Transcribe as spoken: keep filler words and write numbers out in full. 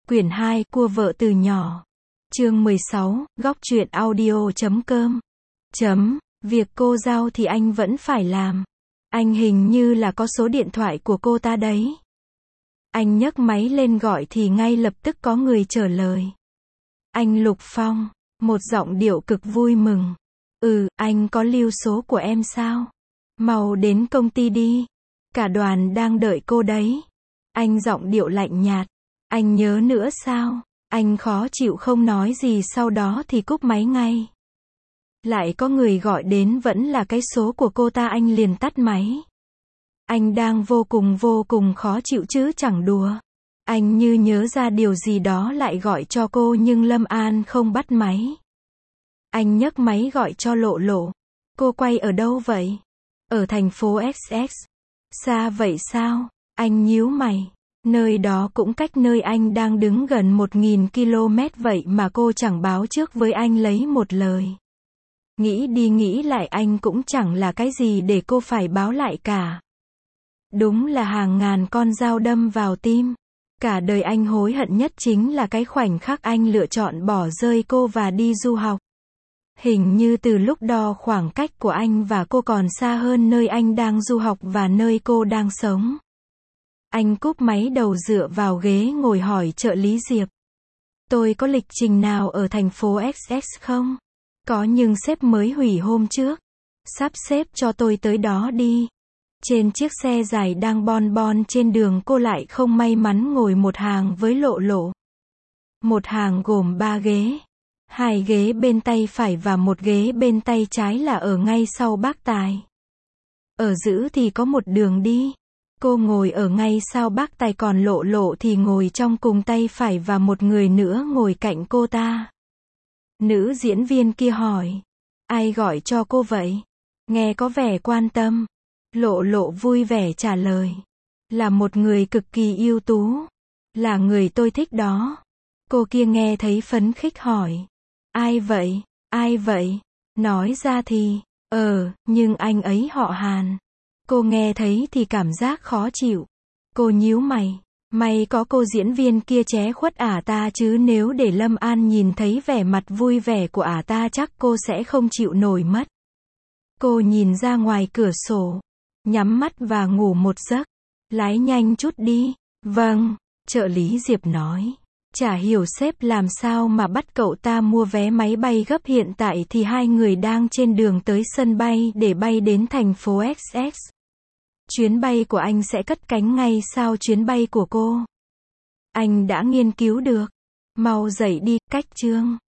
Quyển hai, Cua vợ từ nhỏ. Chương mười sáu, góc truyện audio chấm com. Chấm, việc cô giao thì anh vẫn phải làm. Anh hình như là có số điện thoại của cô ta đấy. Anh nhấc máy lên gọi thì ngay lập tức có người trả lời. Anh Lục Phong, một giọng điệu cực vui mừng. Ừ, anh có lưu số của em sao? Mau đến công ty đi. Cả đoàn đang đợi cô đấy. Anh giọng điệu lạnh nhạt. Anh nhớ nữa sao? Anh khó chịu không nói gì, sau đó thì cúp máy ngay. Lại có người gọi đến vẫn là cái số của cô ta, anh liền tắt máy. Anh đang vô cùng vô cùng khó chịu chứ chẳng đùa. Anh như nhớ ra điều gì đó lại gọi cho cô nhưng Lâm An không bắt máy. Anh nhấc máy gọi cho Lộ Lộ. Cô quay ở đâu vậy? Ở thành phố ét ét. Xa vậy sao? Anh nhíu mày. Nơi đó cũng cách nơi anh đang đứng gần một nghìn ki lô mét vậy mà cô chẳng báo trước với anh lấy một lời. Nghĩ đi nghĩ lại anh cũng chẳng là cái gì để cô phải báo lại cả. Đúng là hàng ngàn con dao đâm vào tim. Cả đời anh hối hận nhất chính là cái khoảnh khắc anh lựa chọn bỏ rơi cô và đi du học. Hình như từ lúc đó khoảng cách của anh và cô còn xa hơn nơi anh đang du học và nơi cô đang sống. Anh cúp máy đầu dựa vào ghế ngồi hỏi trợ lý Diệp. Tôi có lịch trình nào ở thành phố ét ét không? Có, nhưng sếp mới hủy hôm trước. Sắp xếp cho tôi tới đó đi. Trên chiếc xe dài đang bon bon trên đường, cô lại không may mắn ngồi một hàng với Lộ Lộ. Một hàng gồm ba ghế. Hai ghế bên tay phải và một ghế bên tay trái là ở ngay sau bác tài. Ở giữa thì có một đường đi. Cô ngồi ở ngay sau bác tài, còn Lộ Lộ thì ngồi trong cùng tay phải và một người nữa ngồi cạnh cô ta. Nữ diễn viên kia hỏi. Ai gọi cho cô vậy? Nghe có vẻ quan tâm. Lộ Lộ vui vẻ trả lời. Là một người cực kỳ ưu tú. Là người tôi thích đó. Cô kia nghe thấy phấn khích hỏi. Ai vậy? Ai vậy? Nói ra thì, ờ, nhưng anh ấy họ Hàn. Cô nghe thấy thì cảm giác khó chịu. Cô nhíu mày. May có cô diễn viên kia ché khuất ả ta, chứ nếu để Lâm An nhìn thấy vẻ mặt vui vẻ của ả ta chắc cô sẽ không chịu nổi mất. Cô nhìn ra ngoài cửa sổ. Nhắm mắt và ngủ một giấc. Lái nhanh chút đi. Vâng, trợ lý Diệp nói. Chả hiểu sếp làm sao mà bắt cậu ta mua vé máy bay gấp, hiện tại thì hai người đang trên đường tới sân bay để bay đến thành phố ét ét. Chuyến bay của anh sẽ cất cánh ngay sau chuyến bay của cô. Anh đã nghiên cứu được. Mau dậy đi, cách chương.